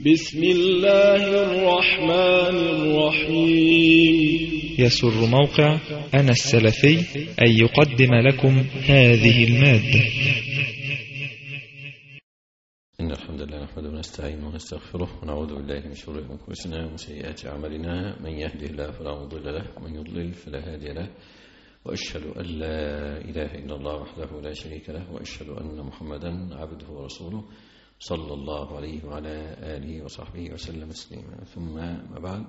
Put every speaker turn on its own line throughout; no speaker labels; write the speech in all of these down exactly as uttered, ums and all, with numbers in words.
بسم الله الرحمن الرحيم.
يسر موقع أنا السلفي أن يقدم لكم هذه المادة.
إن الحمد لله نحمده ونستعينه ونستغفره ونعوذ بالله من شرور أنفسنا ومن سيئات أعمالنا، من يهده الله فلا مضل له ومن يضلل فلا هادي له، وأشهد أن لا إله إلا الله وحده لا شريك له، وأشهد أن محمدا عبده ورسوله صلى الله عليه وعلى آله وصحبه وسلم تسليما. ثم ما بعد،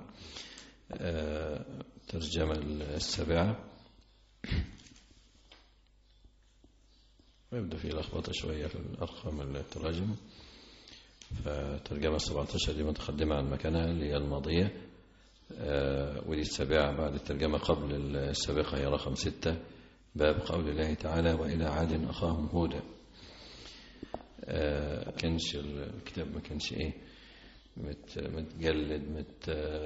ترجمة السابعة. ويبدأ في لخبطة شوية في الأرقام التراجم. فترجمة سبعة عشر دي متقدمة عن مكانها اللي هي الماضية، ودي السابعة بعد الترجمة قبل السابقة هي رقم ستة، باب قول الله تعالى وإلى عاد أخاهم هودا. آه كانش الكتاب ما كانش ايه مت متجلد مت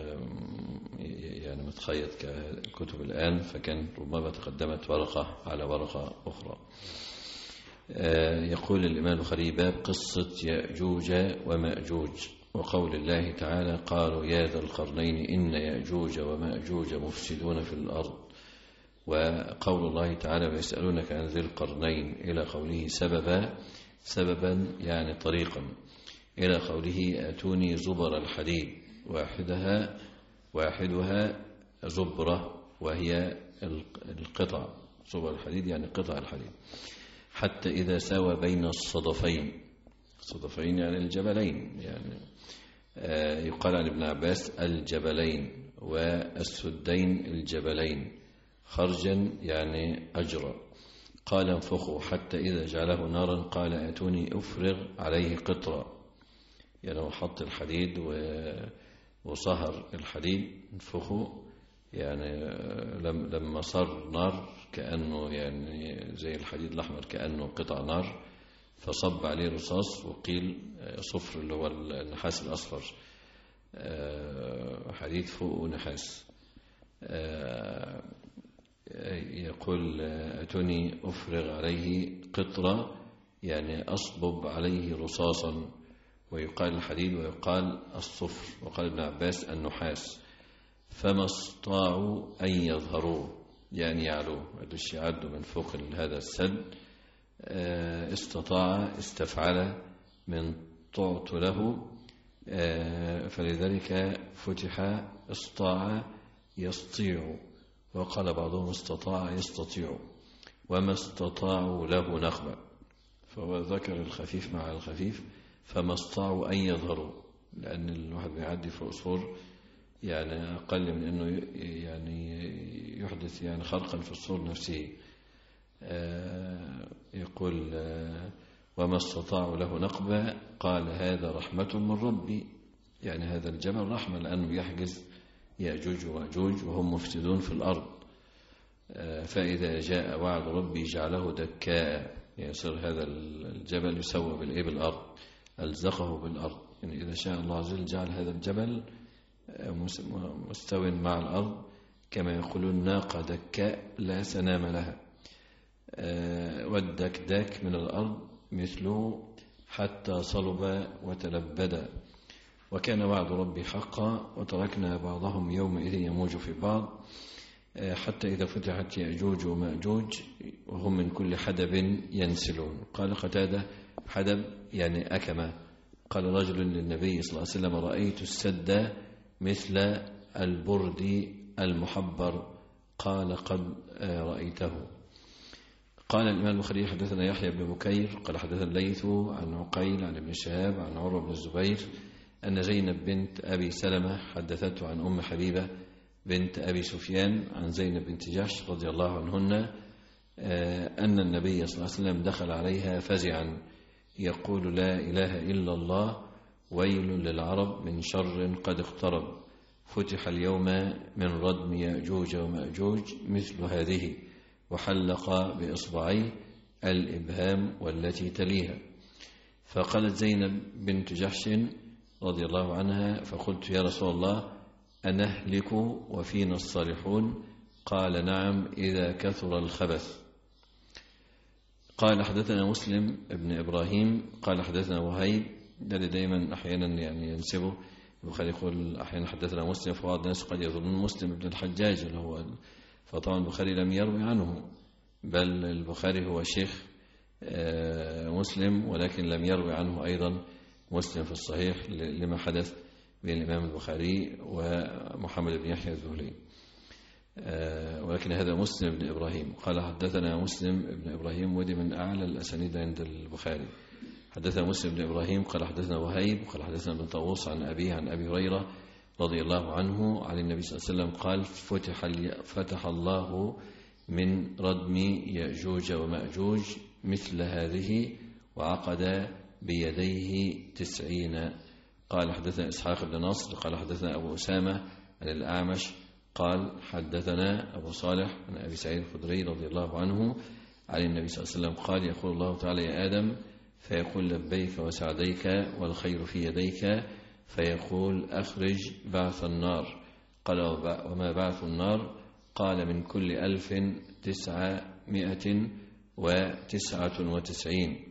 يعني متخيط كالكتب الآن، فكان ربما تقدمت ورقة على ورقة أخرى. آه يقول الإمام البخاري باب قصة يأجوج ومأجوج وقول الله تعالى قالوا يا ذا القرنين إن يأجوج ومأجوج مفسدون في الأرض، وقول الله تعالى ويسألونك عن ذي القرنين إلى قوله سببا سببا يعني طريقا، إلى قوله أتوني زبر الحديد واحدها واحدها زبرة وهي القطع، زبر الحديد يعني قطع الحديد، حتى إذا ساوى بين الصدفين، الصدفين يعني الجبلين، يعني آه يقال عن ابن عباس الجبلين والسدين الجبلين، خرجا يعني أجرا. قال انفخوا حتى إذا جعله نارا قال أتوني أفرغ عليه قطرا، يعني هو حط الحديد وصهر الحديد، انفخوا يعني لما صار نار كأنه يعني زي الحديد الأحمر كأنه قطع نار، فصب عليه رصاص وقيل صفر اللي هو النحاس الأصفر، حديد فوق ونحاس. يقول أتوني أفرغ عليه قطرة يعني أصبب عليه رصاصا، ويقال الحديد ويقال الصفر، وقال ابن عباس النحاس، فما استطاعوا أن يظهروه يعني يعلوه، الشيء عدوا من فوق هذا السد، استطاع استفعل من طعت له، فلذلك فتح استطاع يستطيع، وقال بعضهم استطاع يستطيع، وما استطاعوا له نخبة، فهو ذكر الخفيف مع الخفيف، فما استطاعوا أن يظهروا، لأن الواحد بيعدي فوق سور يعني أقل من أنه يعني يحدث يعني خرقا في السور نفسه. يقول وما استطاعوا له نقبة، قال هذا رحمة من ربي، يعني هذا الجبل رحمة لأنه يحجز يأجوج ومأجوج وهم مفسدون في الأرض، فإذا جاء وعد ربي جعله دكاء، يصير هذا الجبل يسوى بالإيه بالأرض، ألزقه بالأرض، يعني إذا شاء الله عز وجل جعل هذا الجبل مستوٍ مع الأرض، كما يقولون ناقة دكاء لا سنام لها، والدكداك من الأرض مثله حتى صلب وتلبد، وكان وعد ربي حقا وتركنا بعضهم يومئذ يموج في بعض، حتى إذا فتحت يأجوج ومأجوج وهم من كل حدب ينسلون. قال قتادة حدب يعني أكمة. قال رجل للنبي صلى الله عليه وسلم رأيت السد مثل البرد المحبر، قال قد رأيته. قال الإمام البخاري حدثنا يحيى بن بكير قال حدثنا الليث عن عقيل عن ابن شهاب عن عروة بن الزبير أن زينب بنت أبي سلمة حدثته عن أم حبيبة بنت أبي سفيان عن زينب بنت جحش رضي الله عنهن أن النبي صلى الله عليه وسلم دخل عليها فزعا يقول لا إله إلا الله ويل للعرب من شر قد اقترب، فتح اليوم من ردم يأجوج ومأجوج مثل هذه، وحلق بإصبعيه الإبهام والتي تليها. فقالت زينب بنت جحش رضي الله عنها فقلت يا رسول الله أنهلك وفينا الصالحون؟ قال نعم إذا كثر الخبث. قال حدثنا مسلم ابن إبراهيم قال حدثنا وهيب ده اللي دايما أحيانا يعني ينسبه البخاري، يقول أحيانا حدثنا مسلم، فبعض الناس قد يظنون مسلم بن الحجاج اللي هو، فطبعا البخاري لم يروي عنه، بل البخاري هو شيخ مسلم ولكن لم يروي عنه أيضا مسلم في الصحيح لما حدث بين الإمام البخاري ومحمد بن يحيى الذهلي. ولكن هذا مسلم بن إبراهيم قال حدثنا مسلم بن إبراهيم، ودي من أعلى الأسانيد عند البخاري. حدثنا مسلم بن إبراهيم قال حدثنا وهيب قال حدثنا بن طاووس عن أبيه عن أبي هريرة رضي الله عنه عن النبي صلى الله عليه وسلم قال فتح, فتح الله من ردم يأجوج ومأجوج مثل هذه وعقد بيديه تسعين. قال حدثنا إسحاق بن نصر قال حدثنا أبو أسامة عن الأعمش قال حدثنا أبو صالح عن أبي سعيد الخدري رضي الله عنه عن النبي صلى الله عليه وسلم قال يقول الله تعالى يا آدم فيقول لبيك وسعديك والخير في يديك، فيقول أخرج بعث النار. قال وما بعث النار؟ قال من كل ألف تسعمائة وتسعة وتسعين.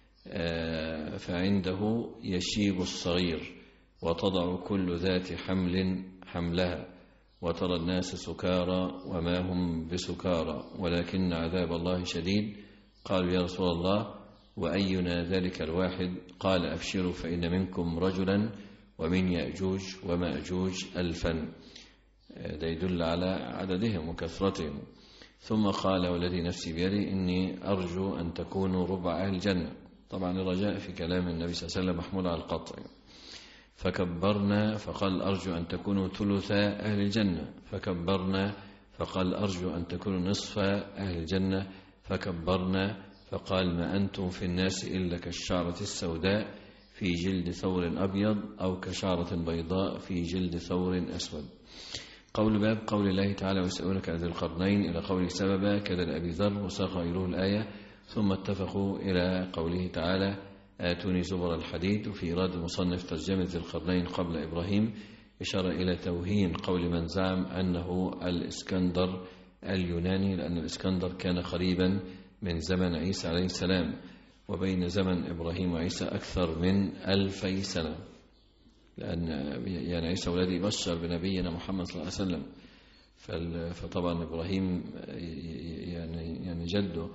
فعنده يشيب الصغير وتضع كل ذات حمل حملها، وترى الناس سكارى وما هم بسكارى ولكن عذاب الله شديد. قالوا يا رسول الله وأينا ذلك الواحد؟ قال أبشروا فإن منكم رجلا ومن يأجوج ومأجوج ألفا. ده يدل على عددهم وكثرتهم. ثم قال والذي نفسي بيدي إني أرجو أن تكونوا ربع أهل الجنة. طبعا الرجاء في كلام النبي صلى الله عليه وسلم محمول على القطع. فكبرنا فقال أرجو أن تكونوا ثلث أهل الجنة، فكبرنا فقال أرجو أن تكونوا نصف أهل الجنة، فكبرنا فقال ما أنتم في الناس إلا كالشعرة السوداء في جلد ثور أبيض أو كشعرة بيضاء في جلد ثور أسود. قول باب قول الله تعالى ويسألونك عن ذي القرنين إلى قوله سببا كذا لأبي ذر وساق إليه الآية، ثم اتفقوا إلى قوله تعالى آتوني زبر الحديد. وفي إرادة المصنف ترجمة ذي القرنين قبل إبراهيم إشارة إلى توهين قول من زعم أنه الإسكندر اليوناني، لأن الإسكندر كان قريبا من زمن عيسى عليه السلام، وبين زمن إبراهيم وعيسى أكثر من ألفي سنة، لأن يعني عيسى ولدي يبشر بنبينا محمد صلى الله عليه وسلم، فطبعا إبراهيم يعني يعني جده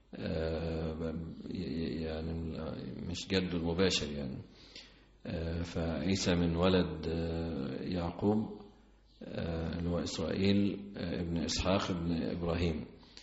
يعني مش جده المباشر يعني، فعيسى من ولد يعقوب اللي هو إسرائيل ابن إسحاق ابن إبراهيم.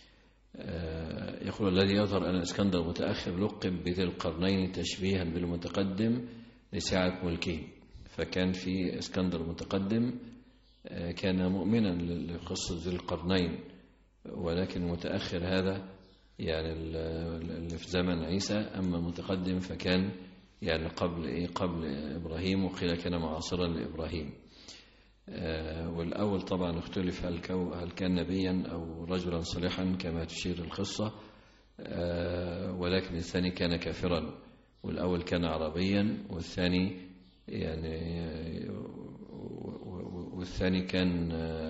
يقول الذي يظهر أن الإسكندر متأخر لقب بذي القرنين تشبيها بالمتقدم لسعة ملكه، فكان في إسكندر متقدم كان مؤمنا لقصة ذي القرنين، ولكن المتأخر هذا يعني اللي في زمن عيسى، أما المتقدم فكان يعني قبل إيه قبل إبراهيم، وقيل كان معاصرا لإبراهيم. والأول طبعا اختلف هل هل كان نبيا أو رجلا صالحا كما تشير القصة، ولكن الثاني كان كافرا، والأول كان عربيا والثاني يعني والثاني كان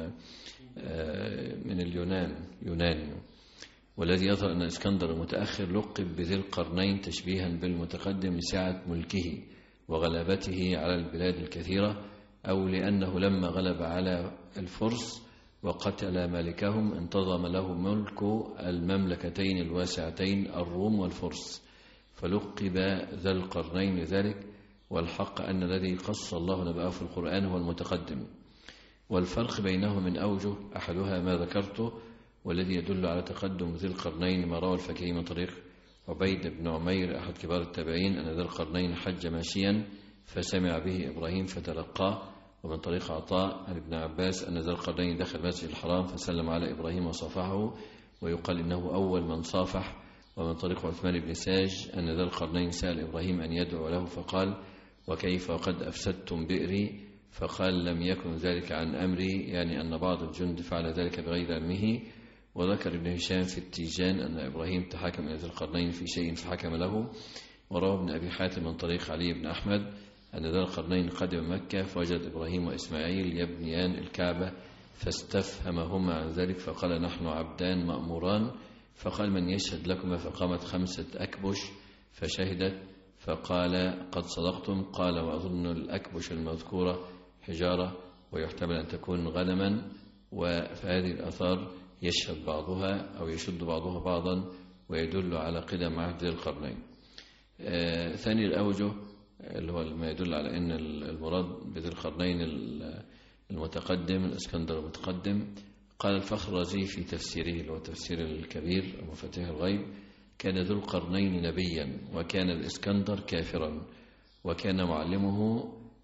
من اليونان يوناني. والذي يظهر أن الإسكندر المتأخر لقب بذي القرنين تشبيها بالمتقدم لسعة ملكه وغلبته على البلاد الكثيرة، أو لأنه لما غلب على الفرس وقتل مالكهم انتظم له ملك المملكتين الواسعتين الروم والفرس، فلقب ذا القرنين لذلك. والحق أن الذي قص الله نبأه في القرآن هو المتقدم. والفرق بينهم من أوجه أحدها ما ذكرته، والذي يدل على تقدم ذي القرنين ما روى الفكهي من طريق عبيد بن عمير أحد كبار التابعين أن ذا القرنين حج ماشيا فسمع به إبراهيم فتلقاه، ومن طريق عطاء عن ابن عباس أن ذا القرنين دخل المسجد الحرام فسلم على إبراهيم وصافحه، ويقال إنه أول من صافح. ومن طريق عثمان بن ساج أن ذا القرنين سأل إبراهيم أن يدعو له فقال وكيف وقد أفسدتم بئري؟ فقال لم يكن ذلك عن أمري، يعني أن بعض الجند فعل ذلك بغير علمه. وذكر ابن هشام في التيجان أن إبراهيم تحكم إلى ذي القرنين في شيء فحكم له. وروى ابن أبي حاتم من طريق علي بن أحمد أن ذا القرنين قدم مكة فوجد إبراهيم وإسماعيل يبنيان الكعبة فاستفهمهما عن ذلك، فقال نحن عبدان مأموران. فقال من يشهد لكما؟ فقامت خمسة أكبش فشهدت، فقال قد صدقتم. قال وأظن الأكبش المذكورة حجارة ويحتمل أن تكون غنما. وفهذه الآثار يشهد بعضها أو يشد بعضها بعضا ويدل على قدم عهد ذي القرنين. آه ثاني الأوجه اللي هو ما يدل على أن المراد بذي القرنين المتقدم الإسكندر المتقدم. قال الفخرزي في تفسيره اللي هو تفسير الكبير مفاتيح الغيب: كان ذو القرنين نبيا وكان الإسكندر كافرا وكان معلمه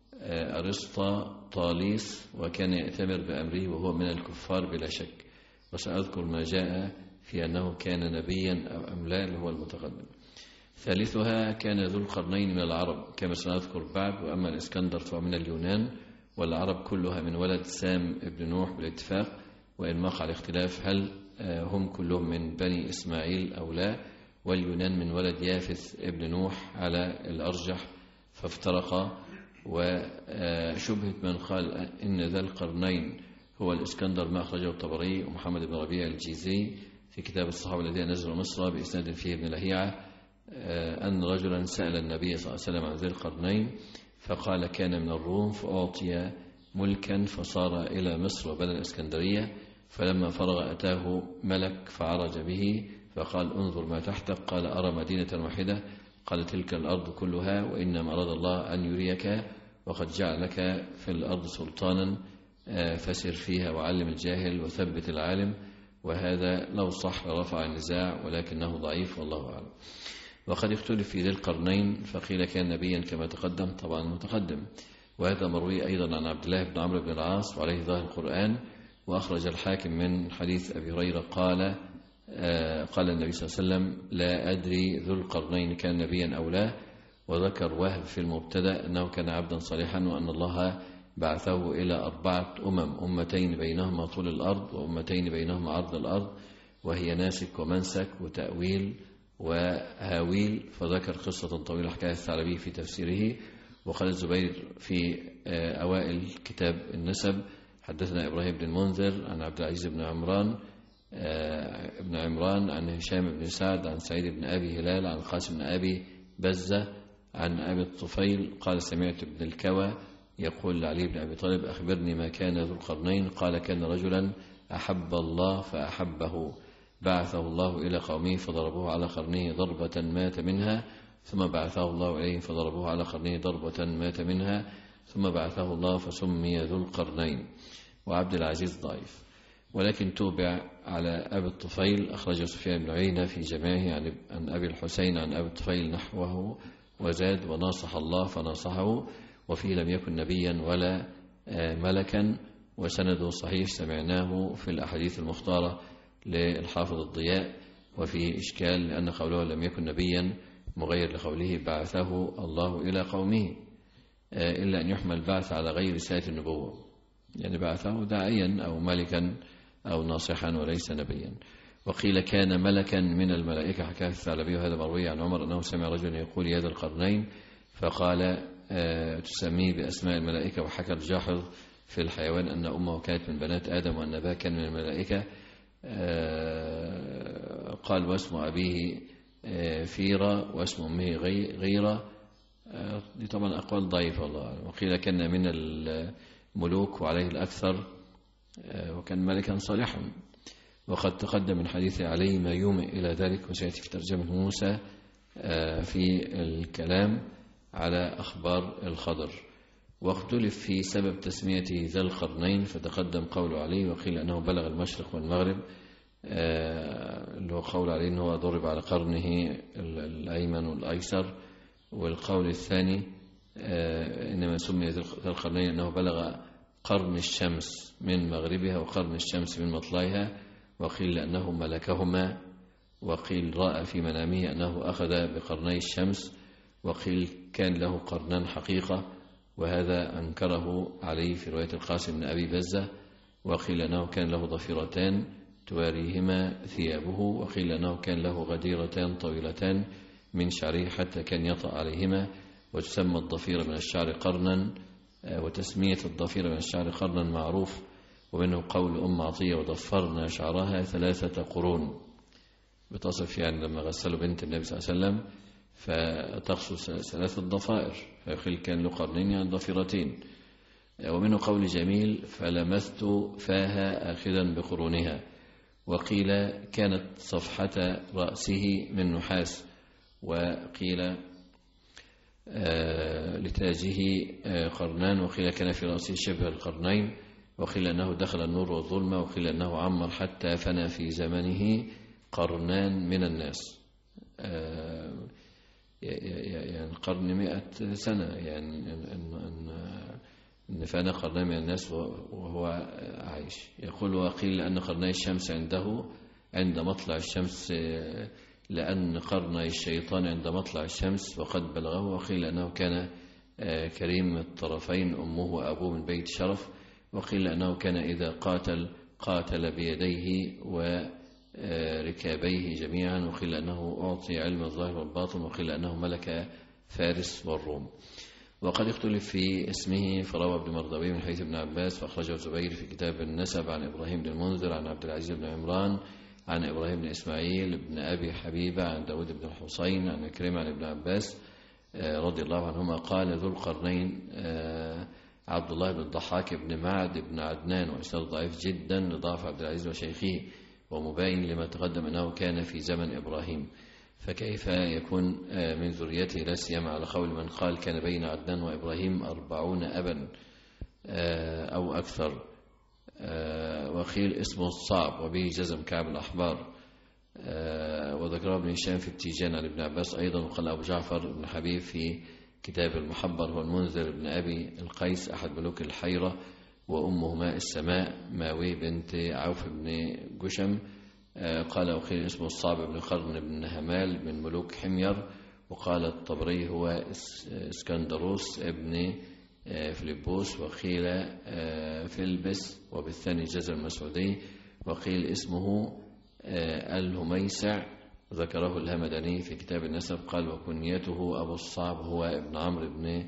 أرسطاطاليس وكان يأتمر بأمره وهو من الكفار بلا شك. وسأذكر ما جاء في أنه كان نبيا أو أم لا اللي هو المتقدم. ثالثها كان ذو القرنين من العرب كما سنذكر بعد. وأما الإسكندر فهو من اليونان والعرب كلها من ولد سام ابن نوح بالاتفاق، وإن وقع الاختلاف هل هم كلهم من بني إسماعيل أو لا. واليونان من ولد يافث ابن نوح على الأرجح فافترقا. وشبهة من قال إن ذا القرنين هو الإسكندر ما أخرجه الطبري ومحمد بن ربيع الجيزي في كتاب الصحابة الذين نزلوا مصر بإسناد فيه ابن لهيعة أن رجلا سأل النبي صلى الله عليه وسلم عن ذي القرنين فقال كان من الروم فأعطي ملكا فصار إلى مصر وبنى الإسكندرية. فلما فرغ أتاه ملك فعرج به فقال انظر ما تحتك. قال أرى مدينة واحدة. قال تلك الأرض كلها وإنما أراد الله أن يريك وقد جعل لك في الأرض سلطانا فسر فيها وعلم الجاهل وثبت العالم. وهذا لو صح لرفع النزاع ولكنه ضعيف والله أعلم. وقد اختلف في ذي القرنين فقيل كان نبيا كما تقدم طبعا متقدم. وهذا مروي أيضا عن عبد الله بن عمرو بن العاص وعليه ظاهر القرآن. وأخرج الحاكم من حديث أبي هريرة قال آه قال النبي صلى الله عليه وسلم لا أدري ذو القرنين كان نبيا أو لا. وذكر وهب في المبتدأ أنه كان عبدا صالحا وأن الله بعثه إلى أربعة أمم أمتين بينهما طول الأرض وأمتين بينهما عرض الأرض وهي ناسك ومنسك وتأويل وهاويل. فذكر قصة طويلة حكاية الثعلبي في تفسيره. وقال الزبير في أوائل كتاب النسب حدثنا إبراهيم بن المنذر عن عبد العزيز بن عمران ابن عمران عن هشام بن سعد عن سعيد بن أبي هلال عن قاسم بن أبي بزة عن أبي الطفيل قال سمعت ابن الكوى يقول لعلي بن أبي طالب أخبرني ما كان ذو القرنين. قال كان رجلا أحب الله فأحبه بعثه الله إلى قومه فضربوه على قرنه ضربة مات منها ثم بعثه الله إليه فضربوه على قرنه ضربة مات منها ثم بعثه الله فسمي ذو القرنين. وعبد العزيز ضعيف ولكن توبع على أبي الطفيل. أخرجه سفيان بن عيينة في جماعه عن أبي الحسين عن أبي الطفيل نحوه وزاد وناصح الله فناصحه وفيه لم يكن نبيا ولا ملكا. وسنده صحيح سمعناه في الأحاديث المختارة للحافظ الضياء. وفيه إشكال لأن قوله لم يكن نبيا مغير لقوله بعثه الله إلى قومه إلا أن يحمل بعث على غير رسالة النبوة يعني بعثه داعيا أو ملكا أو ناصحا وليس نبيا. وقيل كان ملكا من الملائكة حكاه الثعلبي. وهذا مروي عن عمر أنه سمع رجلا يقول يا ذا القرنين فقال تسميه بأسماء الملائكة. وحكى الجاحظ في الحيوان أن أمه كانت من بنات آدم وأن أباه كان من الملائكة. قال واسم أبيه فيرة واسم أمه غيرة. دي طبعا أقوال ضعيفة والله. وقيل كان من الملوك وعليه الأكثر وكان ملكا صالحا. وقد تقدم من حديث علي ما يومئ إلى ذلك وسيأتي في ترجمة موسى في الكلام على أخبار الخضر. واختلف في سبب تسميته ذا القرنين فتقدم قول علي وقيل أنه بلغ المشرق والمغرب اللي هو قول علي أنه ضرب على قرنه الأيمن والأيسر. والقول الثاني إنما سمي ذا القرنين أنه بلغ قرن الشمس من مغربها وقرن الشمس من مطلعها. وقيل أنه ملكهما. وقيل رأى في منامه أنه أخذ بقرني الشمس. وقيل كان له قرنان حقيقة وهذا أنكره عليه في رواية القاسم بن أبي بزة. وقيل أنه كان له ضفيرتان تواريهما ثيابه. وقيل أنه كان له غديرتان طويلتان من شعره حتى كان يطأ عليهما. وتسمى الضفيرة من الشعر قرنا. وتسمية الضفيرة من الشعر قرنا معروف. ومنه قول أم عطية وضفرنا شعرها ثلاثة قرون بتصف يعني لما غسلوا بنت النبي صلى الله عليه وسلم فتخصص ثلاث ضفائر، فيقول كان له قرنين يعني ضفيرتين. ومنه قول جميل فلمست فاها آخذا بقرونها. وقيل كانت صفحة رأسه من نحاس، وقيل آه لتاجه آه قرنان، وقيل كان في رأسه شبه القرنين، وقيل أنه دخل النور والظلمة، وقيل أنه عمر حتى فنى في زمنه قرنان من الناس. آه يعني قرن مئة سنة، يعني أن فنى قرنان من الناس وهو عايش. يقول وقيل أن قرني الشمس عنده عند مطلع الشمس، لأن قرني الشيطان عند مطلع الشمس وقد بلغه. وقيل أنه كان كريم الطرفين، أمه وأبوه من بيت شرف. وقيل أنه كان إذا قاتل قاتل بيديه وركابيه جميعا. وقيل أنه أعطي علم الظاهر والباطن. وقيل أنه ملك فارس والروم. وقد اختلف في اسمه، فروى ابن مردوي من حديث ابن عباس، فأخرجه الزبير في كتاب النسب عن إبراهيم بن المنذر عن عبد العزيز بن عمران عن إبراهيم بن إسماعيل بن أبي حبيبة عن داود بن الحسين عن كريم عن ابن عباس رضي الله عنهما قال ذو القرنين عبد الله بن الضحاك بن معد بن عدنان، وإسناده ضعيف جدا لضعف عبد العزيز وشيخه، ومباين لما تقدم أنه كان في زمن إبراهيم، فكيف يكون من ذريته؟ لا سيما على قول من قال كان بين عدنان وإبراهيم أربعون أبا أو أكثر. وقيل اسمه الصعب، وبه جزم كعب الأحبار. وذكره ابن هشام في التيجان عن ابن عباس أيضا. وقال أبو جعفر بن حبيب في كتاب المحبر هو المنذر بن أبي القيس أحد ملوك الحيرة، وأمه ماء السماء ماوي بنت عوف بن جشم. قال وقيل اسمه الصعب بن قرن بن همال من ملوك حمير. وقال الطبري هو اسكندروس ابن فيلبوس. وقيل فيلبس وبالثاني جزر المسعودي. وقيل اسمه الهميسع، ذكره الهمداني في كتاب النسب. قال وكنيته أبو الصعب هو ابن عمرو بن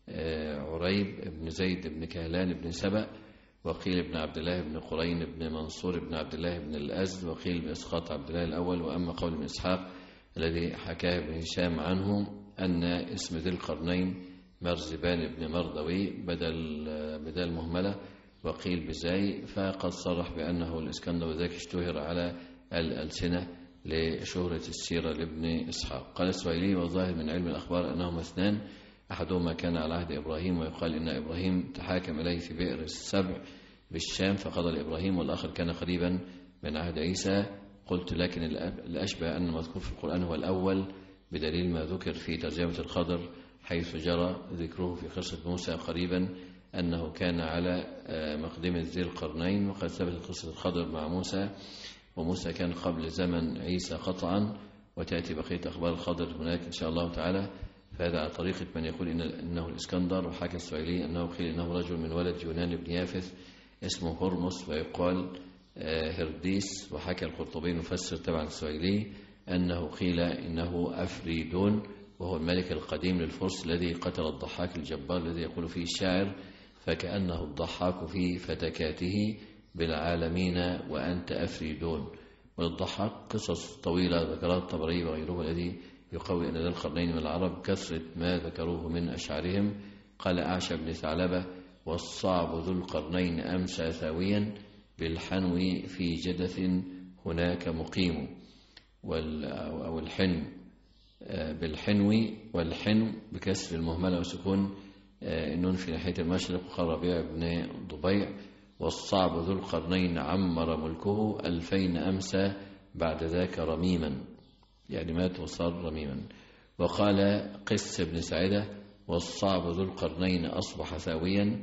عريب ابن زيد بن كهلان بن سبأ. وقيل ابن عبد الله بن قرين بن منصور بن عبد الله بن الأزد. وقيل بإسقاط عبد الله الأول. وأما قول ابن إسحاق الذي حكاه ابن هشام عنه أن اسم ذي القرنين مرزبان بن مردوي بدل بدل مهملة، وقيل بزاي، فقد صرح بأنه الإسكندر، وذلك اشتهر على الألسنة لشهرة السيرة لابن إسحاق. قال السويلي والظاهر من علم الأخبار أنهما اثنان، أحدهما كان على عهد إبراهيم، ويقال إن إبراهيم تحاكم إليه في بئر السبع بالشام فقضى لإبراهيم، والآخر كان قريبا من عهد عيسى. قلت لكن الأشبه أن المذكور في القرآن هو الأول، بدليل ما ذكر في ترجمة الخضر حيث جرى ذكره في قصة موسى قريبا أنه كان على مقدمة ذي القرنين. وقد ثبتت قصة الخضر مع موسى، وموسى كان قبل زمن عيسى قطعا، وتأتي بقية أخبار الخضر هناك إن شاء الله تعالى. فهذا على طريقة من يقول إن إنه الإسكندر. وحكى السويلي أنه قيل إنه رجل من ولد يونان بن يافث اسمه هرمس، ويقال هرديس. وحكى القرطبي مفسر تبع السويلي أنه قيل إنه أفريدون، وهو الملك القديم للفرس الذي قتل الضحاك الجبار الذي يقول فيه الشاعر فكأنه الضحاك في فتكاته بالعالمين وأنت أفريدون. وللضحاك قصص طويلة ذكرها الطبري وغيره الذي يقوي أن ذا القرنين من العرب كثرة ما ذكروه من أشعارهم. قال أعشى بن ثعلبة والصعب ذو القرنين أمسى ثاويا بالحنو في جدث هناك مقيم، أو الحنو بالحنو، والحنو بكسر المهملة وسكون النون في ناحية المشرق. وقال ربيع بن ضبيع والصعب ذو القرنين عمر ملكه ألفين أمسى بعد ذاك رميما، يعني مات وصار رميما. وقال قس بن سعيدة والصعب ذو القرنين أصبح ثاويا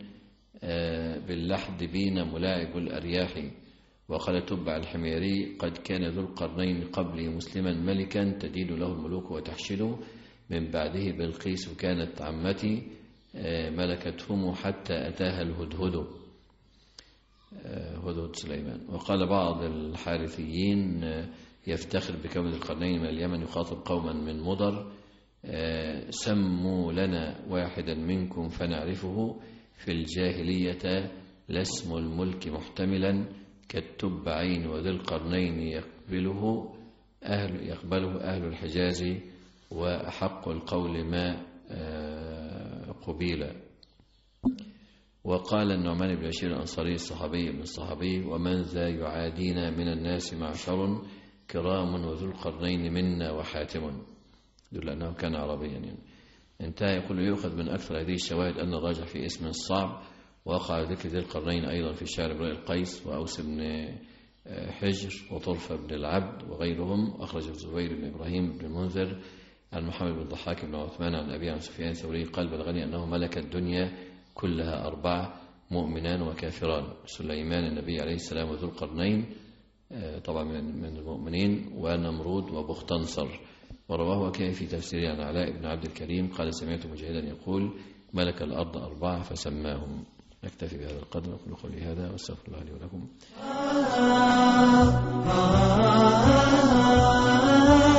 باللحد بين ملاعب الأرياح. وقال تبع الحميري قد كان ذو القرنين قبل مسلما ملكا تدين له الملوك وتحشده، من بعده بلقيس كانت عمتي ملكتهم حتى أتاها الهدهد، هدهد سليمان. وقال بعض الحارثيين يفتخر بكون القرنين من اليمن يخاطب قوما من مضر سموا لنا واحدا منكم فنعرفه في الجاهلية لاسم الملك محتملا كالتبعين وذي القرنين يقبله أهل, يقبله أهل الحجاز وأحق القول ما قبيل. وقال النعمان بن بشير الأنصاري الصحابي من الصحابي: ومن ذا يعادينا من الناس معشر كرام وذو القرنين منا وحاتم، دل أنه كان عربيا يعني. انتهى. يقول: يؤخذ من أكثر هذه الشواهد أن الراجح في اسم الصعب، وقع ذكر ذي القرنين أيضا في شعر امرئ القيس وأوس بن حجر وطرفة بن العبد وغيرهم. أخرج الزبير بن إبراهيم بن المنذر عن محمد بن الضحاك بن عثمان عن أبي عن سفيان الثوري قال: بلغني أنه ملك الدنيا كلها أربعة: مؤمنان وكافران، سليمان النبي عليه السلام وذو القرنين طبعا من المؤمنين، ونمرود وبختنصر. ورواه وكيع في تفسيره عن علاء بن عبد الكريم قال: سمعت مجاهدا يقول: ملك الأرض أربعة فسماهم. نكتفي بهذا القدر، أقول قولي هذا واستغفر الله لي ولكم.